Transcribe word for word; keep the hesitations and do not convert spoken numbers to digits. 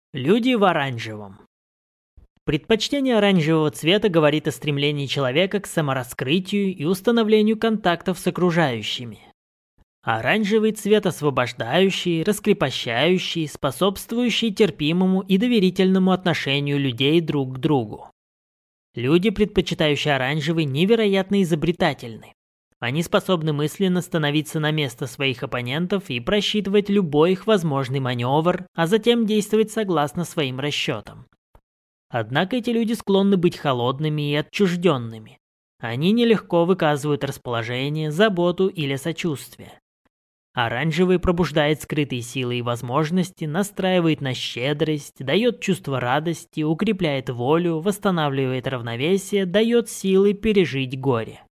Люди в оранжевом. Предпочтение оранжевого цвета говорит о стремлении человека к самораскрытию и установлению контактов с окружающими. Оранжевый цвет освобождающий, раскрепощающий, способствующий терпимому и доверительному отношению людей друг к другу. Люди, предпочитающие оранжевый, невероятно изобретательны. Они способны мысленно становиться на место своих оппонентов и просчитывать любой их возможный маневр, а затем действовать согласно своим расчетам. Однако эти люди склонны быть холодными и отчужденными. Они нелегко выказывают расположение, заботу или сочувствие. Оранжевый пробуждает скрытые силы и возможности, настраивает на щедрость, дает чувство радости, укрепляет волю, восстанавливает равновесие, дает силы пережить горе.